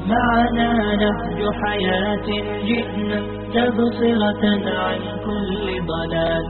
معنا نهج حياة جئنا تبصرة عن كل ضلال.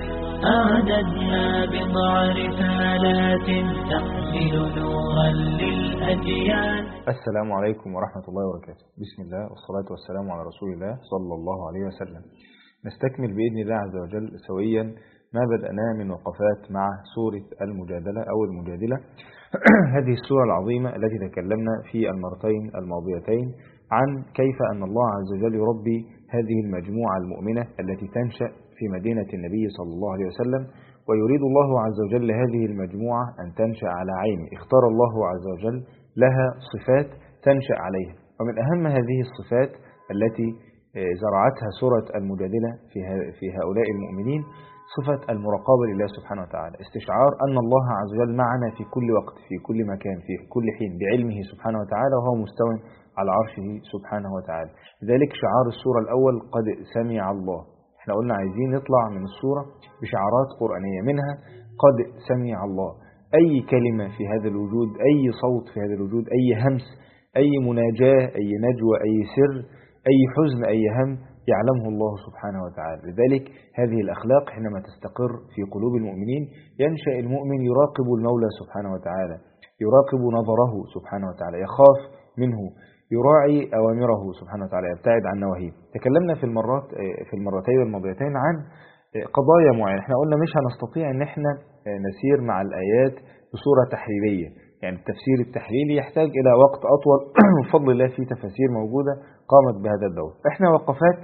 أعددنا بضع رسالات تحمل نورا للأجيال. السلام عليكم ورحمة الله وبركاته. بسم الله والصلاة والسلام على رسول الله صلى الله عليه وسلم. نستكمل بإذن الله عز وجل سويا ما بدأنا من وقفات مع سورة المجادلة أو المجادلة. هذه السورة العظيمة التي تكلمنا في المرتين الماضيتين عن كيف أن الله عز وجل يربي هذه المجموعة المؤمنة التي تنشأ في مدينة النبي صلى الله عليه وسلم، ويريد الله عز وجل هذه المجموعة أن تنشأ على عينه. اختار الله عز وجل لها صفات تنشأ عليها، ومن أهم هذه الصفات التي زرعتها سورة المجادلة في هؤلاء المؤمنين صفة المراقبة لله سبحانه وتعالى، استشعار أن الله عز وجل معنا في كل وقت في كل مكان في كل حين بعلمه سبحانه وتعالى، وهو مستوى على عرشه سبحانه وتعالى. لذلك شعار السورة الأول قد سمع الله. احنا قلنا عايزين نطلع من السورة بشعارات قرآنية، منها قد سمع الله. أي كلمة في هذا الوجود، أي صوت في هذا الوجود، أي همس، أي مناجاة، أي نجوى، أي سر، أي حزن، أي هم، يعلمه الله سبحانه وتعالى. لذلك هذه الأخلاق حينما تستقر في قلوب المؤمنين ينشأ المؤمن يراقب المولى سبحانه وتعالى، يراقب نظره سبحانه وتعالى، يخاف منه، يراعي أوامره سبحانه وتعالى، يبتعد عن نواهيه. تكلمنا في المرتين الماضيتين عن قضايا معينة. احنا قلنا مش هنستطيع ان احنا نسير مع الآيات بصورة تحليلية، يعني التفسير التحليلي يحتاج إلى وقت أطول. بفضل الله في تفاسير موجودة قامت بهذا الدور. احنا وقفات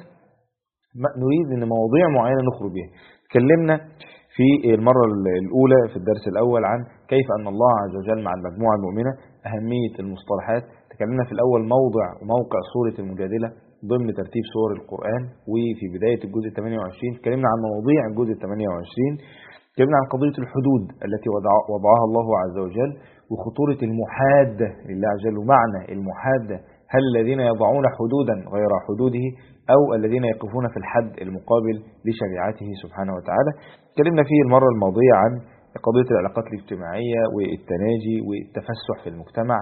نريد ان مواضيع معينة نخرج بها. تكلمنا في المرة الأولى في الدرس الأول عن كيف أن الله عز وجل مع المجموعة المؤمنة، أهمية المصطلحات. تكلمنا في الأول موقع سورة المجادلة ضمن ترتيب سور القرآن، وفي بداية الجزء 28 تكلمنا عن مواضيع الجزء 28. تكلمنا عن قضية الحدود التي وضعها الله عز وجل، وخطورة المحادة لله عز وجل. ومعنى المحادة، هل الذين يضعون حدودا غير حدوده أو الذين يقفون في الحد المقابل لشريعته سبحانه وتعالى. تكلمنا فيه المرة الماضية عن قضية العلاقات الاجتماعية والتناجي والتفسح في المجتمع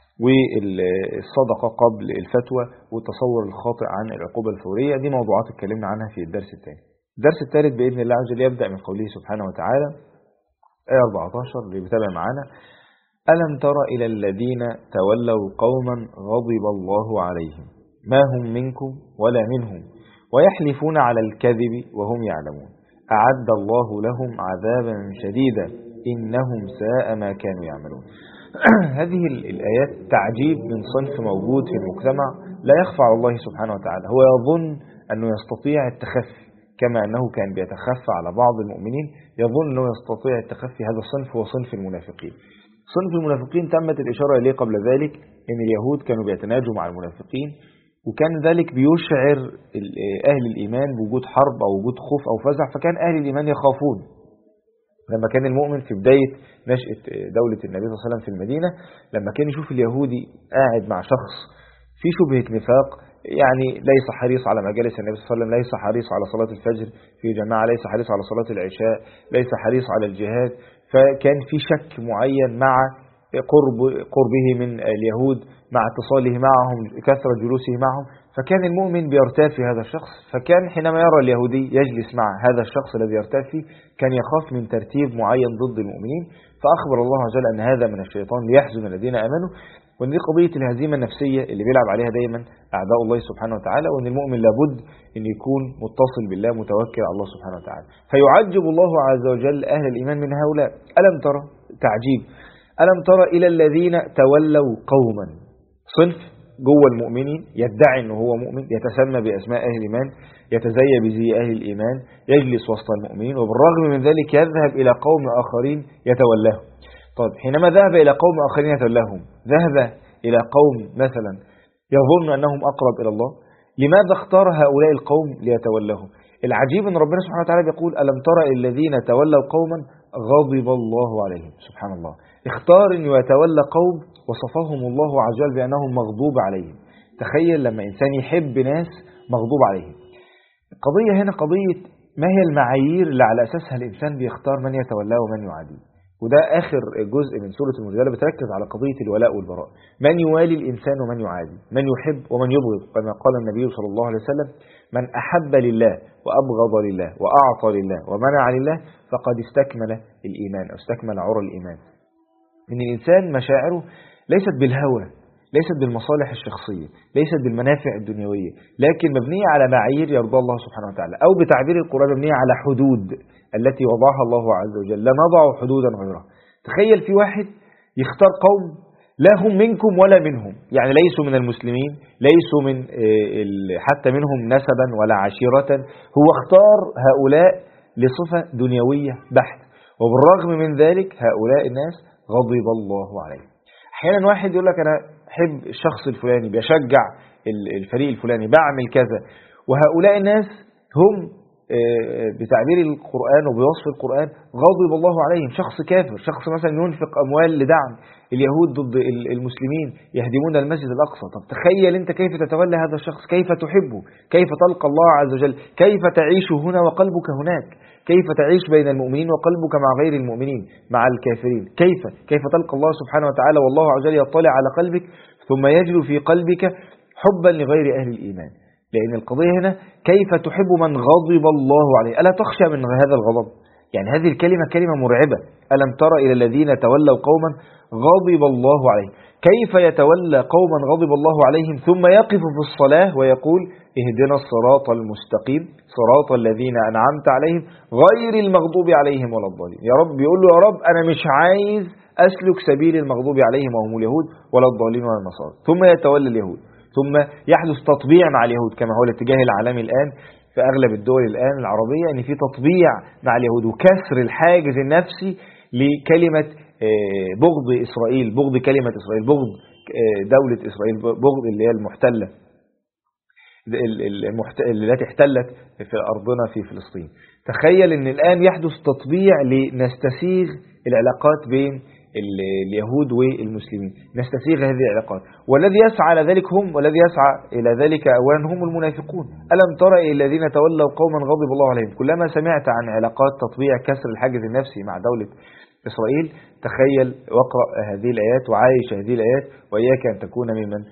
والصدقة قبل الفتوى والتصور الخاطئ عن العقوبة الفورية. دي موضوعات اتكلمنا عنها في الدرس الثاني. الدرس الثالث بإذن الله عز وجل يبدأ من قوله سبحانه وتعالى آية 14 اللي بيتابع معانا: ألم تر إلى الذين تولوا قوما غضب الله عليهم ما هم منكم ولا منهم ويحلفون على الكذب وهم يعلمون أعد الله لهم عذابا شديدا إنهم ساء ما كانوا يعملون. هذه الآيات تعجيب من صنف موجود في المجتمع لا يخفى على الله سبحانه وتعالى. هو يظن أنه يستطيع التخفي، كما أنه كان بيتخفى على بعض المؤمنين، يظن أنه يستطيع التخفي. هذا الصنف هو صنف المنافقين. صنف المنافقين تمت الإشارة إليه قبل ذلك، إن اليهود كانوا بيتناجوا مع المنافقين، وكان ذلك بيشعر أهل الإيمان بوجود حرب أو وجود خوف أو فزع، فكان أهل الإيمان يخافون. لما كان المؤمن في بداية نشأة دولة النبي صلى الله عليه وسلم في المدينة، لما كان يشوف اليهودي قاعد مع شخص في شبهة نفاق، يعني ليس حريص على مجالس النبي صلى الله عليه وسلم، ليس حريص على صلاة الفجر في جماعة، ليس حريص على صلاة العشاء، ليس حريص على الجهاد، فكان في شك معين مع قربه من اليهود، مع اتصاله معهم، كثرة جلوسه معهم، فكان المؤمن بيرتاب في هذا الشخص. فكان حينما يرى اليهودي يجلس مع هذا الشخص الذي يرتاب فيه كان يخاف من ترتيب معين ضد المؤمنين. فأخبر الله عز وجل أن هذا من الشيطان ليحزن الذين آمنوا، وأن دي قضية الهزيمة النفسية اللي بيلعب عليها دايما أعداء الله سبحانه وتعالى، وأن المؤمن لابد أن يكون متصل بالله متوكل على الله سبحانه وتعالى. فيعجب الله عز وجل أهل الإيمان من هؤلاء. ألم ترى، تعجيب، ألم ترى إلى الذين تولوا قوما، صنف جوه المؤمنين يدعي أنه هو مؤمن، يتسمى بأسماء أهل الإيمان، يتزيى بزي أهل الإيمان، يجلس وسط المؤمنين، وبالرغم من ذلك يذهب إلى قوم آخرين يتولاهم. طيب حينما ذهب إلى قوم آخرين يتولاهم، ذهب إلى قوم مثلا يظن أنهم أقرب إلى الله، لماذا اختار هؤلاء القوم ليتولاهم؟ العجيب أن ربنا سبحانه وتعالى يقول ألم ترى الذين تولوا قوما غضب الله عليهم. سبحان الله، اختار أن يتولى قوم وصفهم الله عز وجل بأنهم مغضوب عليهم. تخيل لما إنسان يحب ناس مغضوب عليهم. القضية هنا قضية ما هي المعايير اللي على أساسها الإنسان بيختار من يتولاه ومن يعاديه. وده آخر جزء من سورة المجادلة، بتركز على قضية الولاء والبراء. من يوالي الإنسان ومن يعادي، من يحب ومن يبغض، كما قال النبي صلى الله عليه وسلم: من أحب لله وأبغض لله وأعطى لله ومنع لله فقد استكمل الإيمان أو استكمل عرى الإيمان. إن الإنسان مشاعره ليست بالهوى، ليست بالمصالح الشخصية، ليست بالمنافع الدنيوية، لكن مبنية على معايير يرضى الله سبحانه وتعالى، أو بتعبير القرآن مبنية على حدود التي وضعها الله عز وجل، لا نضع حدودا غيرها. تخيل في واحد يختار قوم لا هم منكم ولا منهم، يعني ليسوا من المسلمين، ليسوا من حتى منهم نسبا ولا عشيرة، هو اختار هؤلاء لصفة دنيوية بحت، وبالرغم من ذلك هؤلاء الناس غضب الله عليهم. احيانا واحد يقول لك انا احب الشخص الفلاني، بيشجع الفريق الفلاني، بعمل كذا، وهؤلاء الناس هم بتعبير القرآن وبوصف القرآن غضب الله عليهم. شخص كافر، شخص مثلا ينفق أموال لدعم اليهود ضد المسلمين، يهدمون المسجد الأقصى. طب تخيل أنت كيف تتولى هذا الشخص، كيف تحبه، كيف تلقى الله عز وجل، كيف تعيش هنا وقلبك هناك، كيف تعيش بين المؤمنين وقلبك مع غير المؤمنين، مع الكافرين، كيف تلقى الله سبحانه وتعالى والله عز وجل يطلع على قلبك ثم يجد في قلبك حبا لغير أهل الإيمان. لأن القضية هنا كيف تحب من غضب الله عليه، ألا تخشى من هذا الغضب؟ يعني هذه الكلمة كلمة مرعبة. ألم تر إلى الذين تولوا قوما غضب الله عليهم. كيف يتولى قوما غضب الله عليهم ثم يقف في الصلاة ويقول اهدنا الصراط المستقيم صراط الذين أنعمت عليهم غير المغضوب عليهم ولا الضالين. يا رب بيقول له يا رب أنا مش عايز أسلك سبيل المغضوب عليهم وهم اليهود ولا الضالين ولا النصارى. ثم يتولى اليهود، ثم يحدث تطبيع مع اليهود كما هو الاتجاه العالمي الآن في أغلب الدول الآن العربية، أن في تطبيع مع اليهود وكسر الحاجز النفسي لكلمة بغض إسرائيل، بغض كلمة إسرائيل، بغض دولة إسرائيل، بغض اللي هي المحتلة التي احتلت في أرضنا في فلسطين. تخيل أن الآن يحدث تطبيع لنستسيغ العلاقات بين اليهود والمسلمين، نستسيغ هذه العلاقات، والذي يسعى إلى ذلك هم، والذي يسعى إلى ذلك أولا هم المنافقون. ألم تر إلى الذين تولوا قوما غضب الله عليهم. كلما سمعت عن علاقات تطبيع كسر الحاجز النفسي مع دولة إسرائيل تخيل واقرأ هذه الآيات وعايش هذه الآيات، وإياك أن تكون ممن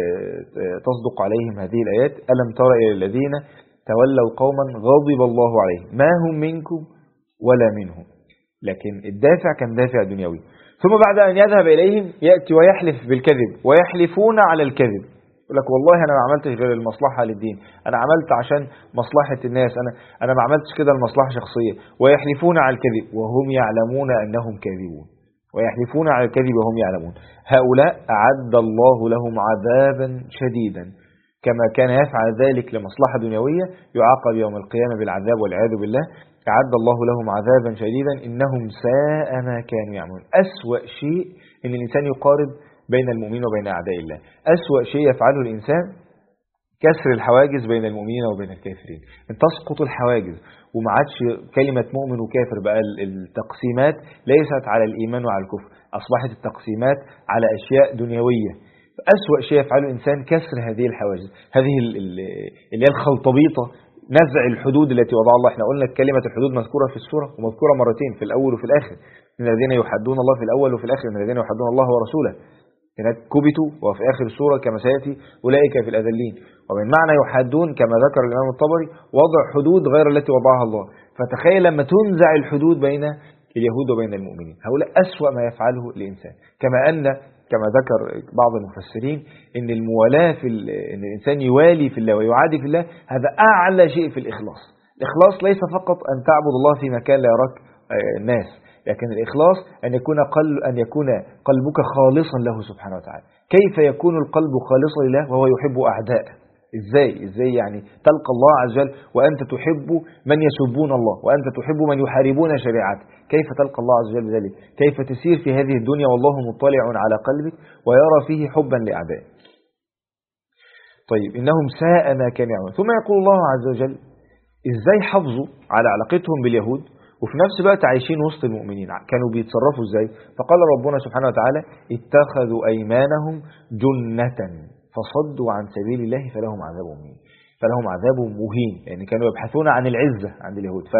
تصدق عليهم هذه الآيات. ألم تر إلى الذين تولوا قوما غضب الله عليهم ما هم منكم ولا منهم، لكن الدافع كان دافع دنيوي. ثم بعد أن يذهب إليهم يأتي ويحلف بالكذب، ويحلفون على الكذب. يقول لك والله أنا ما عملتش غير المصلحة للدين، أنا عملت عشان مصلحة الناس، أنا ما عملتش كده لمصلحة شخصية. ويحلفون على الكذب وهم يعلمون أنهم كاذبون، ويحلفون على الكذب وهم يعلمون. هؤلاء أعد الله لهم عذابا شديدا، كما كان يفعل ذلك لمصلحة دنيوية يعاقب يوم القيامة بالعذاب والعياذ بالله. أعد الله لهم عذابا شديدا إنهم ساء ما كانوا يعملون. أسوأ شيء إن الإنسان يقارب بين المؤمنين وبين أعداء الله. أسوأ شيء يفعله الإنسان كسر الحواجز بين المؤمنين وبين الكافرين، أن تسقط الحواجز وما عادش كلمة مؤمن وكافر، بقى التقسيمات ليست على الإيمان وعلى الكفر، أصبحت التقسيمات على أشياء دنيوية. أسوأ شيء يفعله الإنسان كسر هذه الحواجز، هذه اللي هي الخلطبيطة، نزع الحدود التي وضع الله. احنا قلنا كلمة الحدود مذكورة في السورة ومذكورة مرتين، في الأول وفي الآخر. من الذين يحدون الله في الأول وفي الآخر، من الذين يحدون الله ورسوله. هناك كبتوا وفي آخر السورة كما سيأتي أولئك في الأذلين. ومن معنى يحدون كما ذكر الإمام الطبري وضع حدود غير التي وضعها الله. فتخيل لما تنزع الحدود بين اليهود وبين المؤمنين، هؤلاء أسوأ ما يفعله الإنسان. كما ذكر بعض المفسرين إن الموالاة إن الإنسان يوالي في الله ويعادي في الله، هذا أعلى شيء في الإخلاص. الإخلاص ليس فقط أن تعبد الله في مكان لا يراك الناس، لكن الإخلاص أن يكون قلبك خالصا له سبحانه وتعالى. كيف يكون القلب خالصا لله وهو يحب أعداءه؟ إزاي يعني تلقى الله عز وجل وأنت تحب من يسبون الله، وأنت تحب من يحاربون شريعته؟ كيف تلقى الله عز وجل بذلك؟ كيف تسير في هذه الدنيا والله مطلع على قلبك ويرى فيه حبا لأعدائه؟ طيب إنهم ساء ما كانوا يعملون. ثم يقول الله عز وجل إزاي حافظوا على علاقتهم باليهود وفي نفس الوقت عايشين وسط المؤمنين، كانوا بيتصرفوا إزاي؟ فقال ربنا سبحانه وتعالى اتخذوا أيمانهم جنة فصدوا عن سبيل الله فلهم عذاب مهين. يعني كانوا يبحثون عن العزة عند اليهود،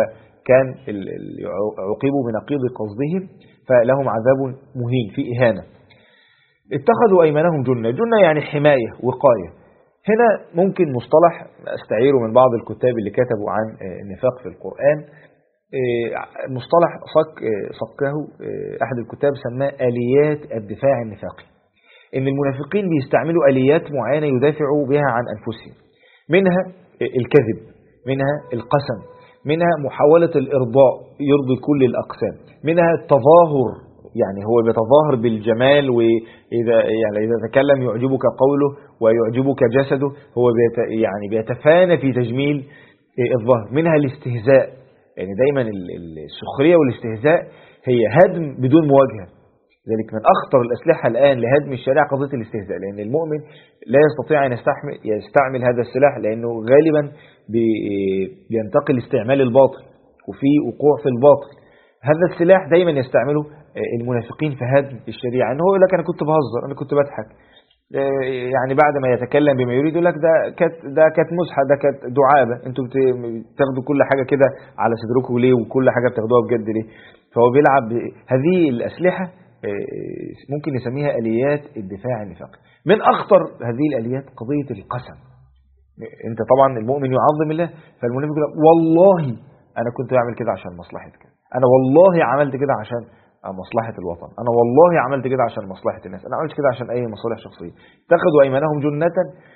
كان عوقبوا بنقيض قصدهم فلهم عذاب مهين في إهانة. اتخذوا أيمانهم جنة يعني حماية وقاية. هنا ممكن مصطلح استعيره من بعض الكتاب اللي كتبوا عن النفاق في القرآن، مصطلح صكه أحد الكتاب سماه آليات الدفاع النفاقي. إن المنافقين بيستعملوا آليات معينة يدافعوا بها عن أنفسهم، منها الكذب، منها القسم، منها محاولة الإرضاء يرضي كل الأقسام، منها التظاهر، يعني هو بيتظاهر بالجمال، وإذا تكلم يعجبك قوله ويعجبك جسده، هو يعني بيتفانى في تجميل الظهر. منها الاستهزاء، يعني دايما السخرية والاستهزاء هي هدم بدون مواجهة. ذلك من أخطر الأسلحة الآن لهدم الشريعة قضية الاستهزاء، لأن المؤمن لا يستطيع أن يستعمل هذا السلاح، لأنه غالبا بينتقل استعمال الباطل وفي وقوع في الباطل. هذا السلاح دايما يستعمله المنافقين في هدم الشريعة، أنه يقول لك أنا كنت بهزر، أنا كنت بضحك، يعني بعد ما يتكلم بما يريد يقول لك ده كانت مزحة، ده كانت دعابة، انتوا بتاخدوا كل حاجة كده على صدركم ليه، وكل حاجة بتاخدوها بجد ليه؟ فهو بيلعب هذه الأسلحة ممكن نسميها آليات الدفاع النفاقي. من أخطر هذه الآليات قضية القسم. انت طبعا المؤمن يعظم الله، فالمنافق يقول والله أنا كنت بعمل كده عشان مصلحتك، أنا والله عملت كده عشان مصلحة الوطن، أنا والله عملت كده عشان مصلحة الناس، أنا عملت كده عشان أي مصالح شخصية. اتخذوا أيمانهم جنة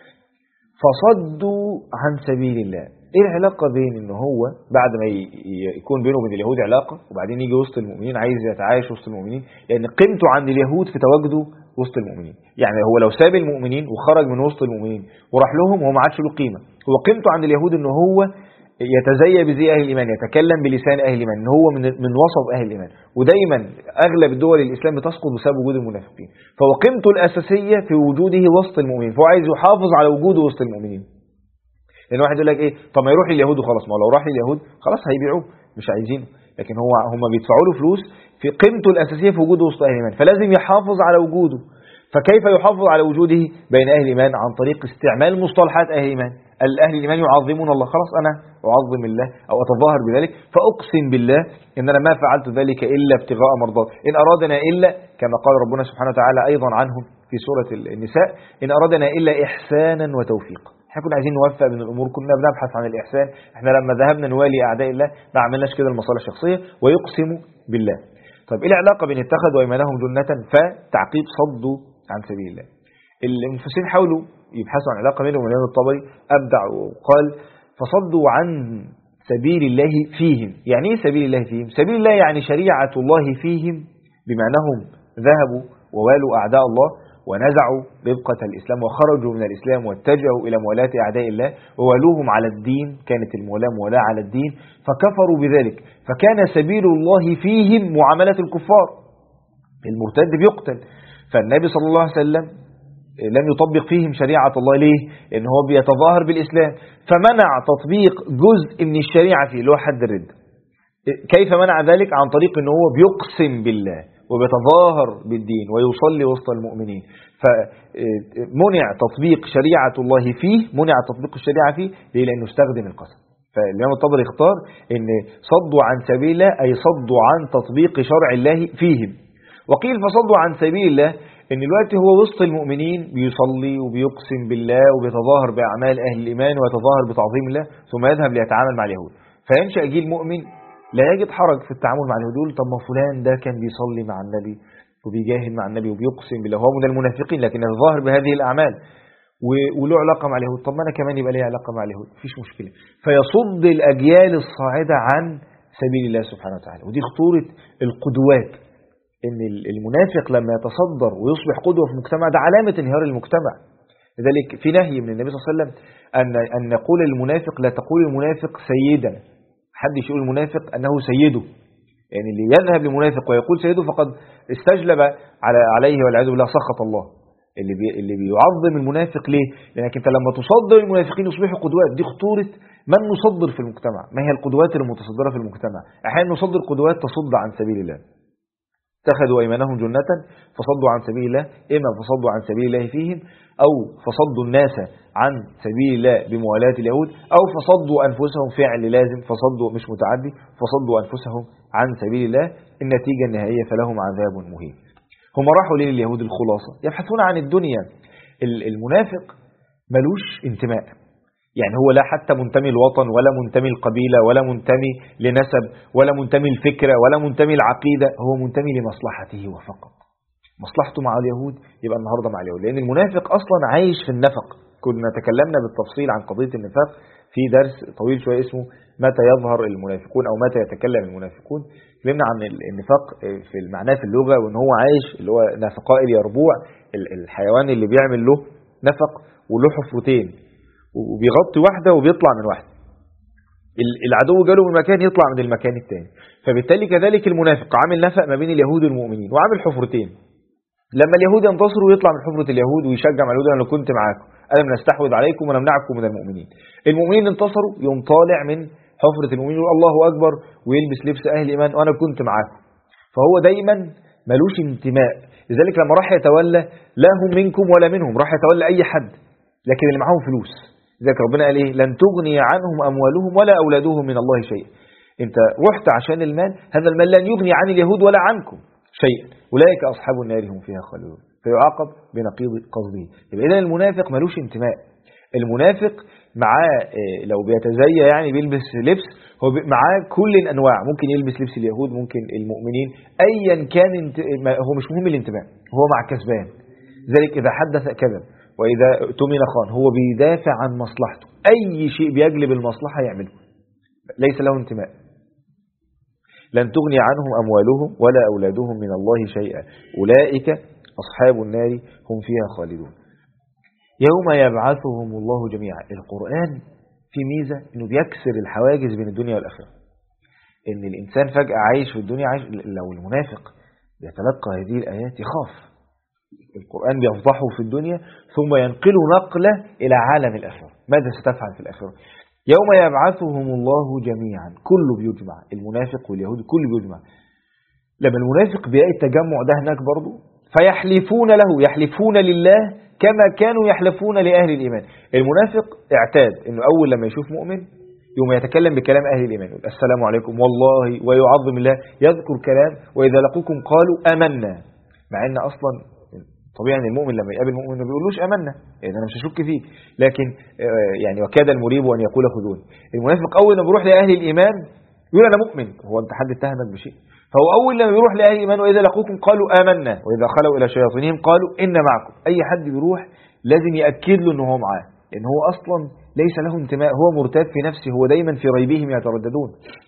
فصدوا عن سبيل الله. إيه العلاقة بين إن هو بعد ما يكون بينه وبين اليهود علاقة، وبعدين يجي وسط المؤمنين عايز يتعايش وسط المؤمنين، لأن قيمته عند اليهود في تواجده وسط المؤمنين. يعني هو لو ساب المؤمنين وخرج من وسط المؤمنين وراح لهم هو ما عادش له قيمة. هو قيمته عند اليهود إن هو يتزيى بزي أهل الإيمان، يتكلم بلسان أهل الإيمان، إن هو من وسط أهل الإيمان. ودايما أغلب الدول الإسلام بتسقط بسبب وجود المنافقين. فهو قيمته الأساسية في وجوده وسط المؤمنين، فهو عايز يحافظ على وجوده وسط المؤمنين. لأن واحد يقول لك إيه، طب ما يروح لليهود وخلاص، ما لو راح لليهود خلاص هيبيعوه، مش عايزينه. لكن هم بيدفعوا له فلوس في قيمته الأساسية في وجوده وسط أهل الإيمان، فلازم يحافظ على وجوده. فكيف يحافظ على وجوده بين أهل الإيمان؟ عن طريق استعمال مصطلحات أهل الإيمان. أهل الإيمان يعظمون الله، خلاص أنا أعظم الله أو أتظاهر بذلك، فأقسم بالله إن أنا ما فعلت ذلك إلا ابتغاء مرضات، إن أرادنا إلا كما قال ربنا سبحانه وتعالى أيضا عنهم في سورة النساء، إن أرادنا إلا إحسانا وتوفيقا. احنا كنا عايزين نوفق من الأمور، كنا بنبحث عن الإحسان. احنا لما ذهبنا نوالي أعداء الله ما عملناش كده المصالح الشخصية. ويقسم بالله. طيب إيه العلاقة بين اتخذوا أيمانهم جنة فتعقيب صدوا عن سبيل الله؟ المفسرين حاولوا يبحثوا عن علاقة بينهم، والإمام الطبري أبدع وقال فصدوا عن سبيل الله فيهم. يعني إيه سبيل الله فيهم؟ سبيل الله يعني شريعة الله فيهم، بما أنهم ذهبوا ووالوا أعداء الله ونزعوا ربقة الإسلام وخرجوا من الإسلام واتجهوا إلى مولاة أعداء الله ووالوهم على الدين، كانت المولاة مولاة على الدين، فكفروا بذلك. فكان سبيل الله فيهم معاملة الكفار، المرتد بيقتل. فالنبي صلى الله عليه وسلم لم يطبق فيهم شريعة الله. ليه؟ لأن هو بيتظاهر بالإسلام، فمنع تطبيق جزء من الشريعة فيه اللي هو حد الرد. كيف منع ذلك؟ عن طريق أنه هو بيقسم بالله وبيتظاهر بالدين ويصلي وسط المؤمنين. فمنع تطبيق شريعة الله فيه، منع تطبيق الشريعة فيه. ليه؟ لأنه استخدم القسم. فالإمام الطبري اختار أن صدوا عن سبيل الله أي صدوا عن تطبيق شرع الله فيهم. وقيل فصدوا عن سبيل الله ان الوقت هو وسط المؤمنين بيصلي وبيقسم بالله وبيتظاهر بأعمال أهل الإيمان ويتظاهر بتعظيم الله، ثم يذهب ليتعامل مع اليهود. فينشأ جيل مؤمن لا يجد حرج في التعامل مع اليهود، يقول طب ما فلان ده كان بيصلي مع النبي وبيجاهد مع النبي وبيقسم بالله، هو من المنافقين لكن يتظاهر بهذه الأعمال وله علاقة مع اليهود، طب ما أنا كمان يبقى لي علاقة مع اليهود، مفيش مشكلة. فيصد الأجيال الصاعدة عن سبيل الله سبحانه وتعالى. ودي خطورة القدوات، ان المنافق لما يتصدر ويصبح قدوة في المجتمع ده علامة انهيار المجتمع. لذلك في نهي من النبي صلى الله عليه وسلم أن نقول المنافق، لا تقول المنافق سيدا، حدش يقول المنافق أنه سيده. يعني اللي يذهب لمنافق ويقول سيده فقد استجلب عليه والعياذ بالله سخط الله. اللي بيعظم المنافق ليه؟ لأنك انت لما تصدر المنافقين يصبحوا قدوات. دي خطورة من نصدر في المجتمع. ما هي القدوات المتصدرة في المجتمع؟ أحيانا نصدر قدوات تصد عن سبيل الله. اتخذوا أيمانهم جنة فصدوا عن سبيل الله، إما فصدوا عن سبيل الله فيهم، أو فصدوا الناس عن سبيل الله بموالاة اليهود، أو فصدوا أنفسهم، فعل لازم، فصدوا مش متعدي، فصدوا أنفسهم عن سبيل الله. النتيجة النهائية فلهم عذاب مهين. هم راحوا ليه اليهود؟ الخلاصة يبحثون عن الدنيا. المنافق ملوش انتماء، يعني هو لا حتى منتمي الوطن ولا منتمي القبيلة ولا منتمي لنسب ولا منتمي الفكرة ولا منتمي العقيدة، هو منتمي لمصلحته وفقط. مصلحته مع اليهود يبقى النهاردة مع اليهود، لأن المنافق أصلا عايش في النفق. كنا تكلمنا بالتفصيل عن قضية النفاق في درس طويل شوية اسمه متى يظهر المنافقون أو متى يتكلم المنافقون. تكلمنا عن النفاق في المعنى في اللغة، وأن هو عايش اللي هو نفقاء اليربوع، الحيوان اللي بيعمل له نفق وله حفرتين وبيغطي واحدة وبيطلع من واحدة. العدو جاله من مكان يطلع من المكان الثاني. فبالتالي كذلك المنافق عامل نفق ما بين اليهود والمؤمنين وعامل حفرتين. لما اليهود ينتصروا يطلع من حفرة اليهود ويشجع اليهود: أنا كنت معاكم، أنا نستحوذ عليكم ونمنعكم من المؤمنين. المؤمنين انتصروا يوم طالع من حفرة المؤمنين يقول الله أكبر ويلبس لبس أهل الإيمان وأنا كنت معاكم. فهو دايما ملوش انتماء. لذلك لما راح يتولى لا هم منكم ولا منهم، راح يتولى أي حد لكن اللي معاهم فلوس. ذلك ربنا قال إيه؟ لن تغني عنهم أموالهم ولا أولادهم من الله شيء. أنت رحت عشان المال، هذا المال لن يغني عن اليهود ولا عنكم شيئا، أولئك أصحاب النار هم فيها خالدون. فيعاقب بنقيض قصده. يبقى إذن المنافق ملوش انتماء. المنافق معاه لو بيتزيى يعني بيلبس لبس، هو معاه كل الأنواع، ممكن يلبس لبس اليهود، ممكن المؤمنين، أيا كان هو مش مهم الانتماء، هو مع كسبان. ذلك إذا حدث كذب وإذا اؤتمن خان، هو بيدافع عن مصلحته، أي شيء بيجلب المصلحة يعمله، ليس له انتماء. لن تغني عنهم أموالهم ولا أولادهم من الله شيئا أولئك أصحاب النار هم فيها خالدون. يوم يبعثهم الله جميعا. القرآن في ميزة إنه بيكسر الحواجز بين الدنيا والآخرة. إن الإنسان فجأة عايش في الدنيا، عايش لو المنافق يتلقى هذه الآيات يخاف. القرآن بيفضحه في الدنيا ثم ينقله نقلة إلى عالم الآخرة. ماذا ستفعل في الآخرة؟ يوم يبعثهم الله جميعا، كله بيجمع، المنافق واليهود كله بيجمع. لما المنافق بيلاقي التجمع ده هناك برضه فيحلفون له، يحلفون لله كما كانوا يحلفون لأهل الإيمان. المنافق اعتاد إنه أول لما يشوف مؤمن يوم يتكلم بكلام أهل الإيمان، يقول السلام عليكم والله، ويعظم الله، يذكر كلام، وإذا لقوكم قالوا آمنا، مع أن أصلا طبيعي ان المؤمن لما يقابل مؤمن ما بيقولوش امنا، يعني انا مش هشك فيه، لكن يعني وكاد المريب ان يقول خذون. المنافق اول لما بيروح لاهل الايمان يقول انا مؤمن، هو انت حد اتهمك بشيء؟ فهو اول لما بيروح لاهل الايمان واذا لقوكم قالوا امنا واذا خلوا الى شياطينهم قالوا ان معكم. اي حد بيروح لازم ياكد له ان هو معاه، لان هو اصلا ليس له انتماء، هو مرتاب في نفسه، هو دايما في ريبهم يترددون.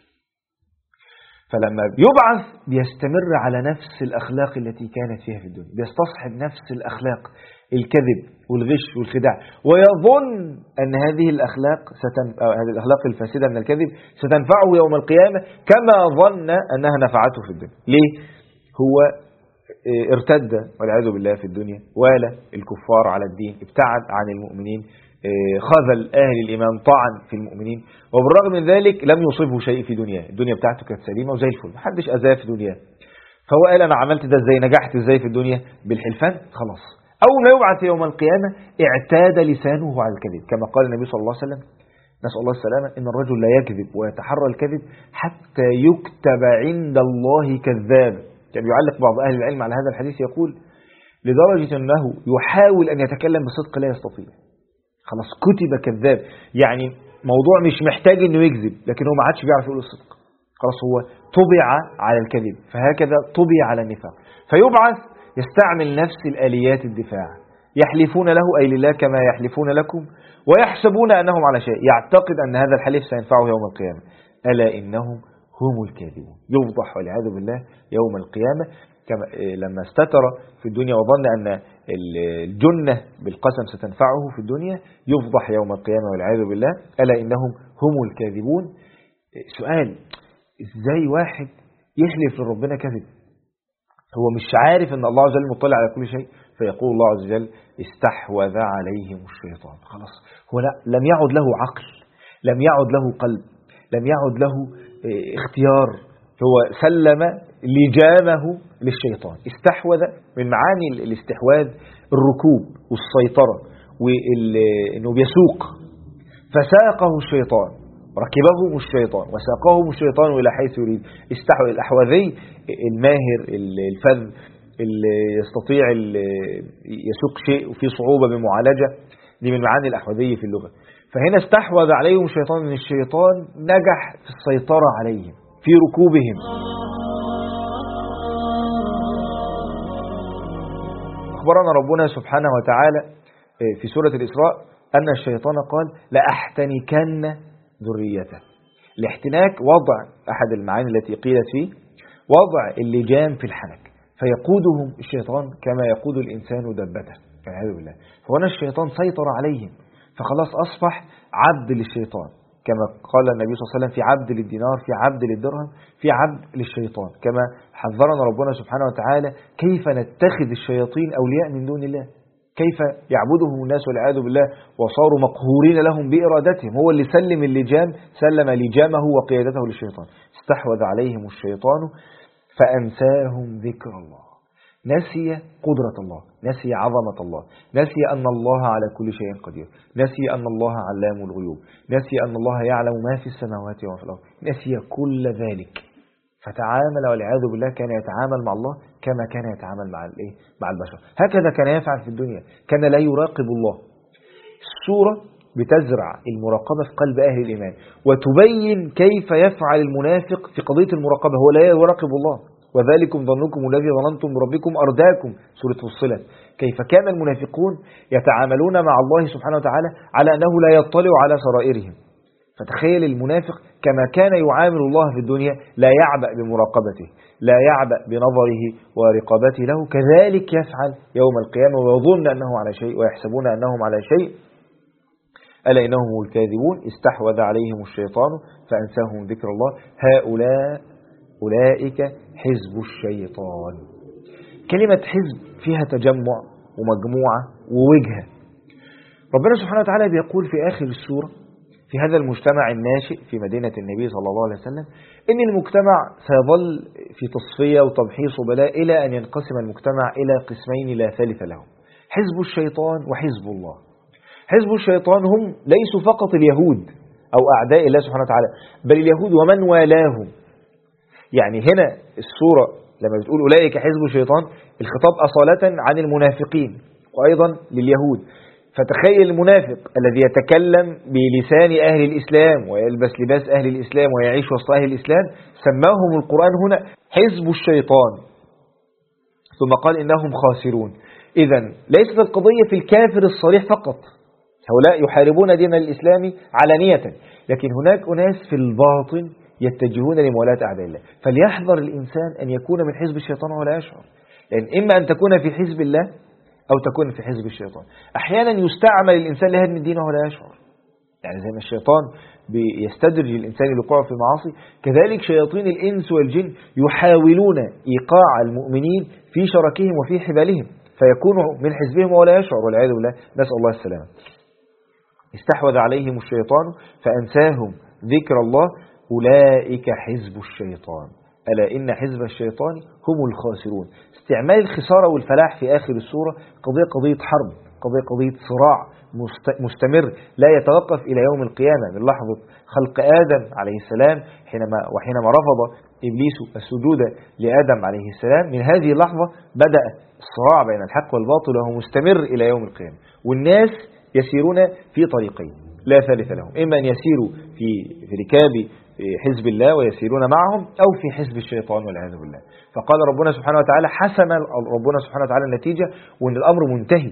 فلما يبعث بيستمر على نفس الأخلاق التي كانت فيها في الدنيا، بيستصحب نفس الأخلاق، الكذب والغش والخداع، ويظن أن هذه الأخلاق هذه الأخلاق الفاسدة من الكذب ستنفعه يوم القيامة كما ظن أنها نفعته في الدنيا. ليه؟ هو ارتد والعياذ بالله في الدنيا، والى الكفار على الدين، ابتعد عن المؤمنين، خذل أهل الإيمان، طعن في المؤمنين، وبالرغم من ذلك لم يصيبه شيء في دنيا. الدنيا بتاعته كانت سليمة وزي الفل، محدش أذاه في دنيا. فهو قال أنا عملت ده ازاي، نجحت ازاي في الدنيا؟ بالحلفان. خلاص أول ما يبعث يوم القيامة اعتاد لسانه على الكذب، كما قال النبي صلى الله عليه وسلم نسأل الله السلامة: إن الرجل لا يكذب ويتحرى الكذب حتى يكتب عند الله كذاب. يعني يعلق بعض أهل العلم على هذا الحديث يقول لدرجة أنه يحاول أن يتكلم بصدق لا يستطيع، خلاص كتب كذاب، يعني موضوع مش محتاج انه يكذب، لكن هو ما عادش بيعرف يقول الصدق، خلاص هو طبع على الكذب، فهكذا طبع على النفاق. فيبعث يستعمل نفس الآليات الدفاع، يحلفون له أي لله كما يحلفون لكم ويحسبون أنهم على شيء، يعتقد أن هذا الحلف سينفعه يوم القيامة، ألا إنهم هم الكاذبون. يفضح والعياذ بالله يوم القيامة كما لما استتر في الدنيا وظن أن الجنة بالقسم ستنفعه في الدنيا، يفضح يوم القيامة والعياذ بالله، ألا إنهم هم الكاذبون. سؤال: إزاي واحد يحلف لربنا كذب؟ هو مش عارف أن الله عز وجل مطلع على كل شيء؟ فيقول الله عز وجل استحوذ عليهم الشيطان. خلاص هو لم يعد له عقل، لم يعد له قلب، لم يعد له اختيار، هو سلم لجامه للشيطان، استحوذ. من معاني الاستحواذ الركوب والسيطرة، وإنه بيسوق. فساقه الشيطان، ركبهم الشيطان وساقهم الشيطان إلى حيث يريد. استحوذ. الأحوذي الماهر الفذ اللي يستطيع يسوق شيء وفي صعوبة بمعالجة، دي من معاني الأحوذي في اللغة. فهنا استحوذ عليهم الشيطان، من الشيطان نجح في السيطرة عليهم في ركوبهم. أخبرنا ربنا سبحانه وتعالى في سورة الإسراء أن الشيطان قال لأحتنكن ذريته. الاحتناك وضع أحد المعاني التي قيلت فيه وضع اللجام في الحنك، فيقودهم الشيطان كما يقود الإنسان دبته والعياذ بالله. فهنا الشيطان سيطر عليهم، فخلاص أصبح عبد للشيطان، كما قال النبي صلى الله عليه وسلم في عبد للدينار، في عبد للدرهم، في عبد للشيطان. كما حذرنا ربنا سبحانه وتعالى كيف نتخذ الشياطين أولياء من دون الله، كيف يعبدهم الناس والعياذ بالله وصاروا مقهورين لهم بإرادتهم. هو اللي سلم اللجام، سلم لجامه وقيادته للشيطان. استحوذ عليهم الشيطان فأنساهم ذكر الله، نسي قدرة الله، نسي عظمة الله، نسي أن الله على كل شيء قدير، نسي أن الله علام الغيوب، نسي أن الله يعلم ما في السماوات وما في الأرض، نسي كل ذلك. فتعامل والعياذ بالله، كان يتعامل مع الله كما كان يتعامل مع البشر. هكذا كان يفعل في الدنيا، كان لا يراقب الله. السورة بتزرع المراقبة في قلب أهل الإيمان، وتبين كيف يفعل المنافق في قضية المراقبة. هو لا يراقب الله. وذلكم ظنكم الذي ظننتم بربكم أرداكم، سورة فصلت. كيف كان المنافقون يتعاملون مع الله سبحانه وتعالى على أنه لا يطلع على سرائرهم. فتخيل المنافق كما كان يعامل الله في الدنيا، لا يعبأ بمراقبته، لا يعبأ بنظره ورقابته له، كذلك يفعل يوم القيامة ويظن أنه على شيء ويحسبون أنهم على شيء، ألا إنهم الكاذبون. استحوذ عليهم الشيطان فأنساهم ذكر الله. أولئك حزب الشيطان. كلمة حزب فيها تجمع ومجموعة ووجهة. ربنا سبحانه وتعالى بيقول في آخر السورة في هذا المجتمع الناشئ في مدينة النبي صلى الله عليه وسلم إن المجتمع سيظل في تصفية وتمحيص وبلاء إلى أن ينقسم المجتمع إلى قسمين لا ثالث لهم: حزب الشيطان وحزب الله. حزب الشيطان هم ليسوا فقط اليهود أو أعداء الله سبحانه وتعالى، بل اليهود ومن والاهم. يعني هنا السورة لما بتقول أولئك حزب الشيطان، الخطاب أصالة عن المنافقين وأيضا لليهود. فتخيل المنافق الذي يتكلم بلسان أهل الإسلام ويلبس لباس أهل الإسلام ويعيش وسط أهل الإسلام، سماهم القرآن هنا حزب الشيطان، ثم قال إنهم خاسرون. إذن ليست القضية في الكافر الصريح فقط، هؤلاء يحاربون دين الإسلام علانية، لكن هناك أناس في الباطن يتجهون لمولاة أعداء الله. فليحذر الإنسان أن يكون من حزب الشيطان ولا يشعر، لأن إما أن تكون في حزب الله أو تكون في حزب الشيطان. أحيانا يستعمل الإنسان لهدم الدين ولا يشعر، يعني زي ما الشيطان يستدرج الإنسان للوقوع في المعاصي، كذلك شياطين الإنس والجن يحاولون إيقاع المؤمنين في شركهم وفي حبالهم، فيكونوا من حزبهم ولا يشعر والعياذ بالله، نسأل الله السلامة. استحوذ عليهم الشيطان فأنساهم ذكر الله. أولئك حزب الشيطان ألا إن حزب الشيطان هم الخاسرون. استعمال الخسارة والفلاح في آخر السورة قضية حرب، قضية صراع مستمر لا يتوقف إلى يوم القيامة، من لحظة خلق آدم عليه السلام وحينما رفض إبليس السجود لآدم عليه السلام، من هذه اللحظة بدأ الصراع بين الحق والباطل وهو مستمر إلى يوم القيامة. والناس يسيرون في طريقين لا ثالث لهم: إما أن يسيروا في ركاب حزب الله ويسيرون معهم، أو في حزب الشيطان والعياذ بالله. فقال ربنا سبحانه وتعالى، حسم ربنا سبحانه وتعالى النتيجة وأن الأمر منتهي.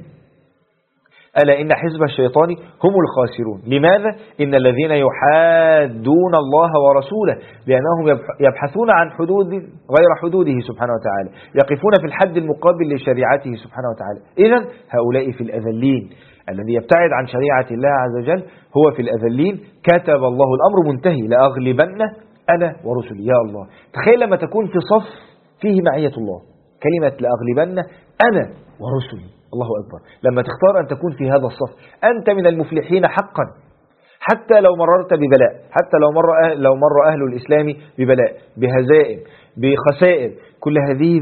ألا إن حزب الشيطان هم الخاسرون. لماذا؟ إن الذين يحادون الله ورسوله لأنهم يبحثون عن حدود غير حدوده سبحانه وتعالى، يقفون في الحد المقابل لشريعته سبحانه وتعالى. إذن هؤلاء في الأذلين. الذي يبتعد عن شريعة الله عز وجل هو في الأذلين. كتب الله، الأمر منتهي، لأغلبن أنا ورسلي. يا الله، تخيل لما تكون في صف فيه معية الله، كلمة لأغلبن أنا ورسلي، الله أكبر. لما تختار أن تكون في هذا الصف أنت من المفلحين حقا. حتى لو مررت ببلاء، حتى لو مر أهل الإسلام ببلاء، بهزائم، بخسائر، كل هذه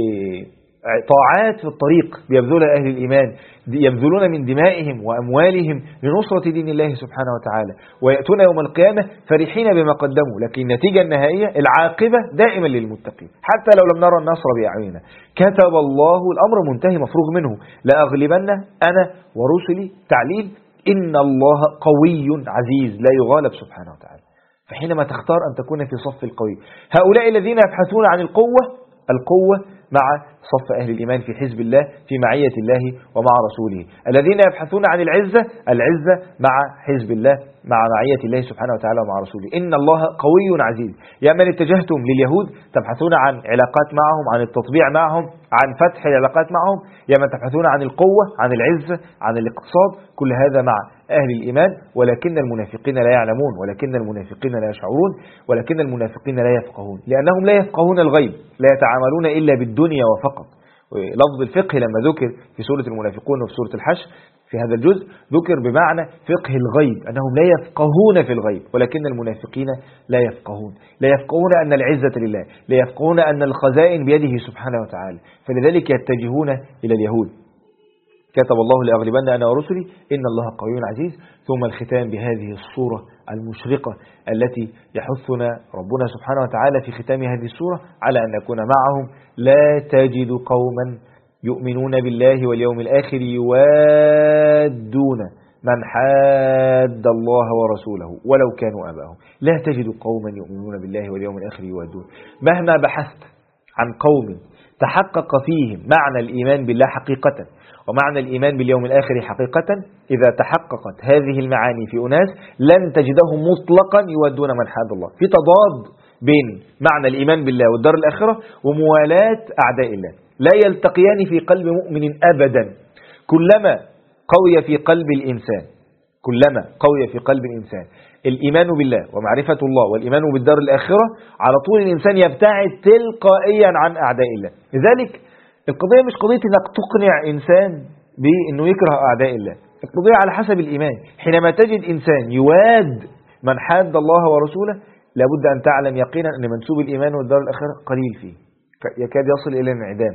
طاعات في الطريق بيبذلها أهل الإيمان، يبذلون من دمائهم وأموالهم لنصرة دين الله سبحانه وتعالى، ويأتون يوم القيامة فرحين بما قدموا، لكن النتيجة النهائية العاقبة دائما للمتقين حتى لو لم نرى النصر بأعيننا. كتب الله، الأمر منتهي مفروغ منه، لأغلبن أنا ورسلي، تعليل إن الله قوي عزيز لا يغالب سبحانه وتعالى. فحينما تختار أن تكون في صف القوي، هؤلاء الذين يبحثون عن القوة مع صف أهل الإيمان في حزب الله، في معية الله ومع رسوله. الذين يبحثون عن العزة مع حزب الله، مع معية الله سبحانه وتعالى ومع رسوله. إن الله قوي عزيز. يا من اتجهتم لليهود تبحثون عن علاقات معهم، عن التطبيع معهم، عن فتح العلاقات معهم، يا من تبحثون عن القوة، عن العزة، عن الاقتصاد، كل هذا مع أهل الإيمان. ولكن المنافقين لا يعلمون، ولكن المنافقين لا يشعرون، ولكن المنافقين لا يفقهون، لأنهم لا يفقهون الغيب، لا يتعاملون إلا بالدنيا وفقط. لفظ الفقه لما ذكر في سورة المنافقون وفي سورة الحشر في هذا الجزء ذكر بمعنى فقه الغيب، أنهم لا يفقهون في الغيب. ولكن المنافقين لا يفقهون أن العزة لله، لا يفقهون أن الخزائن بيده سبحانه وتعالى، فلذلك يتجهون إلى اليهود. كتب الله لأغلبن أنا ورسلي إن الله قوي عزيز. ثم الختام بهذه الصورة المشرقة التي يحثنا ربنا سبحانه وتعالى في ختام هذه السورة على أن نكون معهم. لا تجد قوما يؤمنون بالله واليوم الآخر يوادون من حاد الله ورسوله ولو كانوا آباءهم. لا تجد قوما يؤمنون بالله واليوم الآخر يوادون. مهما بحثت عن قوم تحقق فيهم معنى الإيمان بالله حقيقة ومعنى الإيمان باليوم الآخر حقيقة، إذا تحققت هذه المعاني في أناس لن تجدهم مطلقا يودون من حاد الله. في تضاد بين معنى الإيمان بالله والدار الآخرة وموالاة أعداء الله، لا يلتقيان في قلب مؤمن أبدا. كلما قوي في قلب الإنسان الإيمان بالله ومعرفة الله والإيمان بالدار الآخرة، على طول الإنسان يبتعد تلقائيا عن أعداء الله. لذلك القضية مش قضية أنك تقنع إنسان بأنه يكره أعداء الله، القضية على حسب الإيمان. حينما تجد إنسان يواد من حاد الله ورسوله لابد أن تعلم يقينا أن منسوب الإيمان والدار الآخرة قليل فيه، يكاد يصل إلى الانعدام.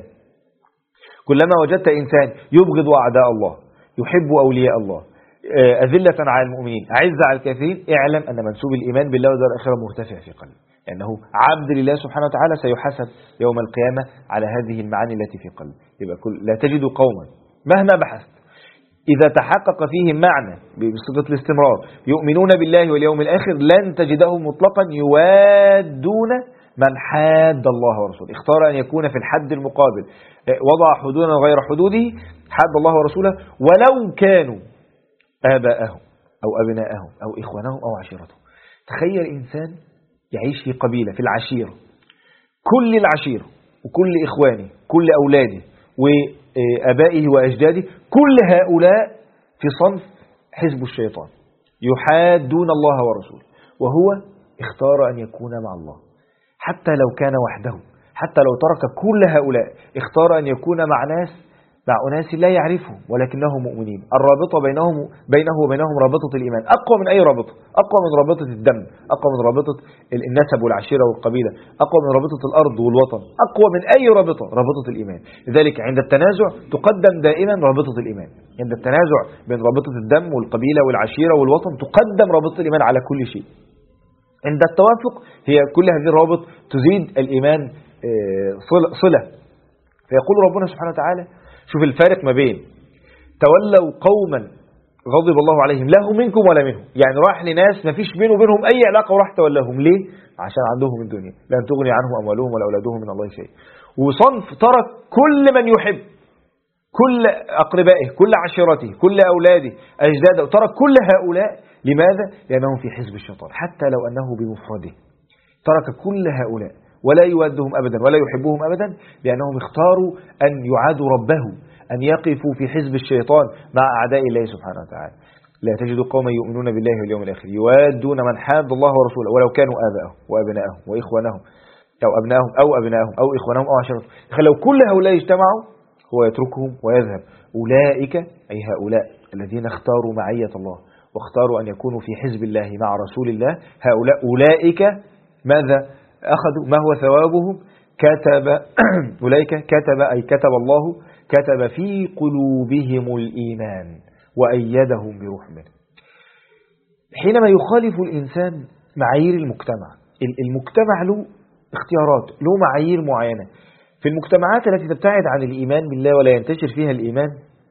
كلما وجدت إنسان يبغض أعداء الله، يحب أولياء الله، أذلة على المؤمنين، أعز على الكافرين، اعلم أن منسوب الإيمان بالله والدار الآخرة مرتفع في قلبه، لأنه عبد لله سبحانه وتعالى سيحاسب يوم القيامة على هذه المعاني التي في قلبه. يبقى لا تجد قوما مهما بحثت إذا تحقق فيهم معنى بصفة الاستمرار يؤمنون بالله واليوم الآخر لن تجدهم مطلقا يوادون من حاد الله ورسوله. اختار أن يكون في الحد المقابل، وضع حدودا غير حدوده، حاد الله ورسوله ولو كانوا آباءهم أو أبناءهم أو إخوانهم أو عشيرتهم. تخيل إنسان يعيش في قبيلة، في العشيرة، كل العشيرة وكل إخوانه كل أولاده وأبائه وأجداده كل هؤلاء في صنف حزب الشيطان يحادون الله ورسوله، وهو اختار أن يكون مع الله حتى لو كان وحده، حتى لو ترك كل هؤلاء اختار أن يكون مع أناس لا يعرفهم ولكنهم مؤمنين. الرابطة بينه وبينهم رابطة الإيمان أقوى من أي رابطة، أقوى من رابطة الدم، أقوى من رابطة النسب والعشيرة والقبيلة، أقوى من رابطة الأرض والوطن، أقوى من أي رابطة الإيمان. لذلك عند التنازع تقدم دائما رابطة الإيمان. عند التنازع بين رابطة الدم والقبيلة والعشيرة والوطن تقدم رابطة الإيمان على كل شيء. عند التوافق هي كل هذه الروابط تزيد الإيمان صلة. فيقول ربنا سبحانه وتعالى، شوف الفارق ما بين تولوا قوما غضب الله عليهم لا هم منكم ولا منهم، يعني راح لناس ما فيش بينه وبينهم أي علاقة وراح تولاهم. ليه؟ عشان عندهم الدنيا لن تغني عنهم أموالهم ولا أولادهم من الله شيء. وصنف ترك كل من يحب، كل أقربائه، كل عشيرته، كل أولاده، أجداده، ترك كل هؤلاء. لماذا؟ لأنهم في حزب الشيطان حتى لو أنه بمفرده. ترك كل هؤلاء ولا يودهم أبدا ولا يحبهم أبدا، لأنهم اختاروا أن يعادوا ربه، أن يقفوا في حزب الشيطان مع أعداء الله سبحانه وتعالى. لا تجد قوما يؤمنون بالله واليوم الآخر يوادون من حاد الله ورسوله ولو كانوا آباءهم وأبناءهم وإخوانهم أو أبناءهم أو أبناءهم أو إخوانهم أو عشيرتهم. لو كل هؤلاء اجتمعوا هو يتركهم ويذهب. أولئك أي هؤلاء الذين اختاروا معية الله واختاروا أن يكونوا في حزب الله مع رسول الله، هؤلاء أولئك ماذا أخذوا؟ ما هو ثوابهم؟ كتب أولئك كتب الله كتب في قلوبهم الإيمان وأيدهم بروح منه. حينما يخالف الإنسان معايير المجتمع له اختيارات، له معايير معينة. في المجتمعات التي تبتعد عن الإيمان بالله ولا ينتشر فيها الإيمان،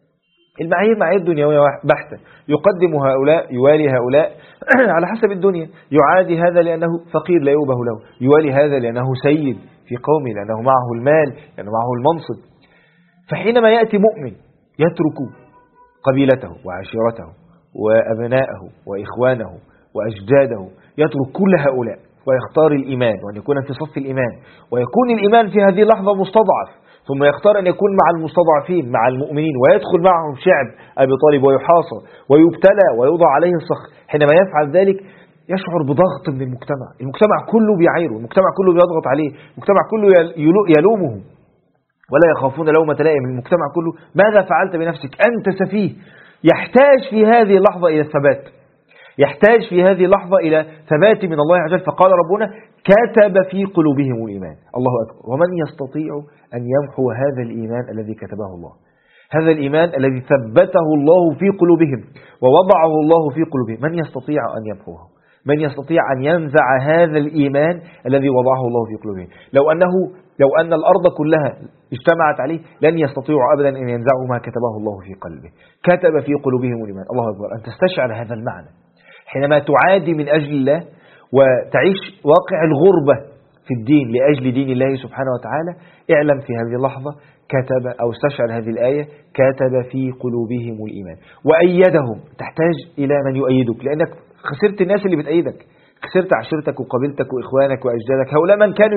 معايير دنيوية بحتة، يقدم هؤلاء يوالي هؤلاء على حسب الدنيا، يعادي هذا لأنه فقير لا يؤبه له، يوالي هذا لأنه سيد في قومه، لأنه معه المال، لأنه معه المنصب. فحينما يأتي مؤمن يترك قبيلته وعشيرته وأبناءه وإخوانه وأجداده، يترك كل هؤلاء ويختار الإيمان وأن يكون في صف الإيمان، ويكون الإيمان في هذه اللحظة مستضعف، ثم يختار أن يكون مع المستضعفين مع المؤمنين، ويدخل معهم شعب أبي طالب ويحاصر ويبتلى ويوضع عليه الصخر. حينما يفعل ذلك يشعر بضغط من المجتمع كله بيعايره، المجتمع كله بيضغط عليه، المجتمع كله يلومه ولا يخافون لومة لائم. المجتمع كله ماذا فعلت بنفسك؟ أنت سفيه. يحتاج في هذه اللحظة إلى الثبات، يحتاج في هذه اللحظة إلى ثبات من الله عز وجل. فقال ربنا كتب في قلوبهم الإيمان. الله أكبر. ومن يستطيع أن يمحو هذا الإيمان الذي كتبه الله، هذا الإيمان الذي ثبته الله في قلوبهم ووضعه الله في قلوبهم؟ من يستطيع أن يمحوه؟ من يستطيع أن ينزع هذا الإيمان الذي وضعه الله في قلوبهم؟ لو أن الأرض كلها اجتمعت عليه لن يستطيعوا أبدا أن ينزعوا ما كتبه الله في قلبه. كتب في قلوبهم الإيمان. الله أكبر. أن تستشعر هذا المعنى حينما تعادي من أجل الله وتعيش واقع الغربة في الدين لأجل دين الله سبحانه وتعالى، اعلم في هذه اللحظة كتب، أو استشعر هذه الآية، كتب في قلوبهم الإيمان وأيدهم. تحتاج إلى من يؤيدك، لأنك خسرت الناس اللي بتأيدك، خسرت عشيرتك وقبيلتك وإخوانك وأجدادك، هؤلاء من كانوا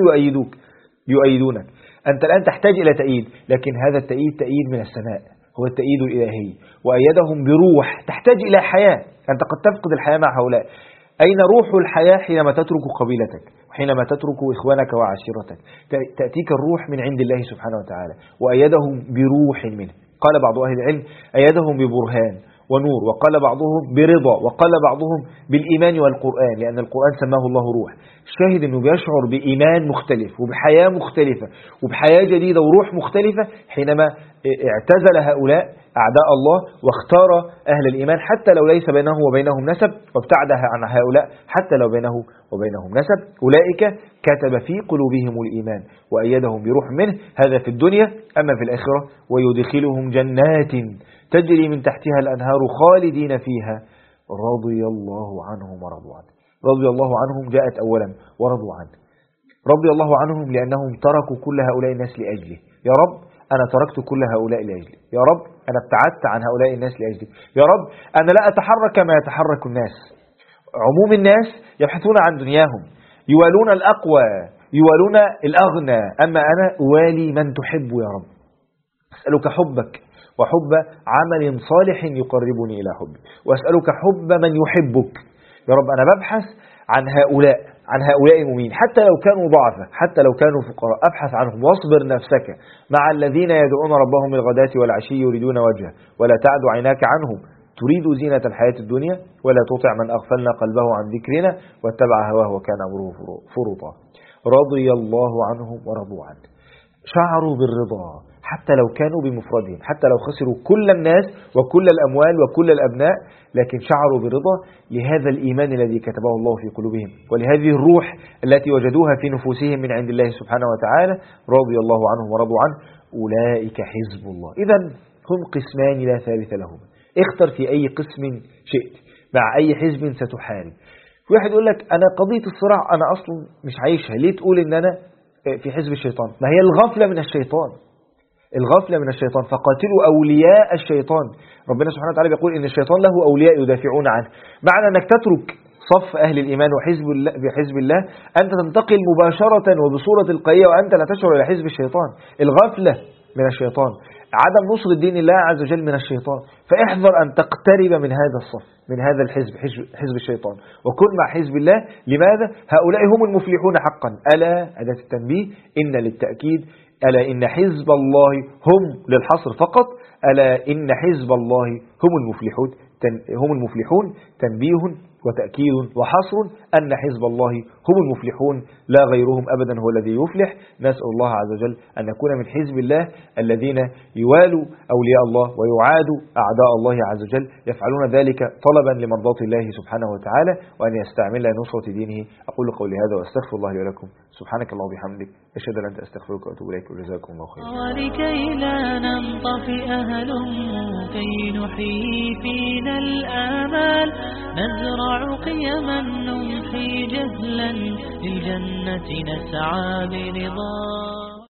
يؤيدونك. أنت الآن تحتاج إلى تأييد، لكن هذا التأييد تأييد من السماء، هو التأييد الإلهي. وأيدهم بروح. تحتاج إلى حياة، أنت قد تفقد الحياة مع هؤلاء. أين روح الحياة؟ حينما تترك قبيلتك، وحينما تترك إخوانك وعشيرتك، تأتيك الروح من عند الله سبحانه وتعالى. وأيدهم بروح منه. قال بعض أهل العلم أيدهم ببرهان ونور، وقال بعضهم برضا، وقال بعضهم بالإيمان والقرآن، لأن القرآن سماه الله روح. الشاهد أنه بيشعر بإيمان مختلف وبحياة مختلفة وبحياة جديدة وروح مختلفة حينما اعتزل هؤلاء أعداء الله واختار أهل الإيمان، حتى لو ليس بينه وبينهم نسب، وابتعد عن هؤلاء حتى لو بينه وبينهم نسب. أولئك كتب في قلوبهم الإيمان وأيدهم بروح منه. هذا في الدنيا. أما في الآخرة ويدخلهم جنات تجري من تحتها الأنهار خالدين فيها رضي الله عنهم ورضوا عنه. رضي الله عنهم جاءت أولا ورضوا عنه. رضي الله عنهم لأنهم تركوا كل هؤلاء الناس لأجله. يا رب أنا تركت كل هؤلاء لأجلي. يا رب أنا ابتعدت عن هؤلاء الناس لأجلي. يا رب أنا لا أتحرك كما يتحرك الناس. عموم الناس يبحثون عن دنياهم، يوالون الأقوى، يوالون الأغنى، أما أنا أوالي من تحب. يا رب أسألك حبك وحب عمل صالح يقربني إلى حبك، وأسألك حب من يحبك. يا رب أنا ببحث عن هؤلاء المؤمنين، حتى لو كانوا ضعفاء، حتى لو كانوا فقراء، أبحث عنهم. واصبر نفسك مع الذين يدعون ربهم بالغداة والعشي يريدون وجهه ولا تعد عيناك عنهم تريد زينة الحياة الدنيا ولا تطع من أغفلنا قلبه عن ذكرنا واتبع هواه وكان أمره فرطا. رضي الله عنهم ورضوا عنه. شعروا بالرضا حتى لو كانوا بمفردهم، حتى لو خسروا كل الناس وكل الأموال وكل الأبناء، لكن شعروا بالرضا لهذا الإيمان الذي كتبه الله في قلوبهم ولهذه الروح التي وجدوها في نفوسهم من عند الله سبحانه وتعالى. رضي الله عنهم ورضوا عنه. أولئك حزب الله. إذن هم قسمان لا ثالث لهم. اختر في أي قسم شئت، مع أي حزب ستحارب. في واحد يقول لك أنا قضية الصراع أنا أصلا مش عايشها، ليه تقول إن أنا في حزب الشيطان؟ ما هي الغفلة من الشيطان، الغفلة من الشيطان. فقاتلوا أولياء الشيطان. ربنا سبحانه وتعالى بيقول إن الشيطان له أولياء يدافعون عنه. معنى أنك تترك صف أهل الإيمان بحزب الله أنت تنتقل مباشرة وبصورة القية وأنت لا تشعر إلى حزب الشيطان. الغفلة من الشيطان، عدم نصر الدين الله عز وجل من الشيطان. فاحذر أن تقترب من هذا الصف، من هذا الحزب، حزب الشيطان، وكن مع حزب الله. لماذا؟ هؤلاء هم المفلحون حقا. ألا أداة التنبيه، إن للتأكيد، ألا إن حزب الله هم للحصر فقط، ألا إن حزب الله هم المفلحون. هم المفلحون تنبيه وتأكيد وحصر أن حزب الله هم المفلحون لا غيرهم أبدا هو الذي يفلح. نسأل الله عز وجل أن نكون من حزب الله الذين يوالوا أولياء الله ويعادوا أعداء الله عز وجل، يفعلون ذلك طلبا لمرضاة الله سبحانه وتعالى، وأن يستعمل نصرة دينه. أقول قولي هذا وأستغفر الله لي ولكم. سبحانك اللهم وبحمدك أشهد أن لا إله إلا أنت أستغفرك وأتوب إليك، وجزاكم الله خيرا. ولكي لا ننطفئ كي نحيي فينا الآمال، نزرع قيما نمحي جهلا للجنة نسعى برضا.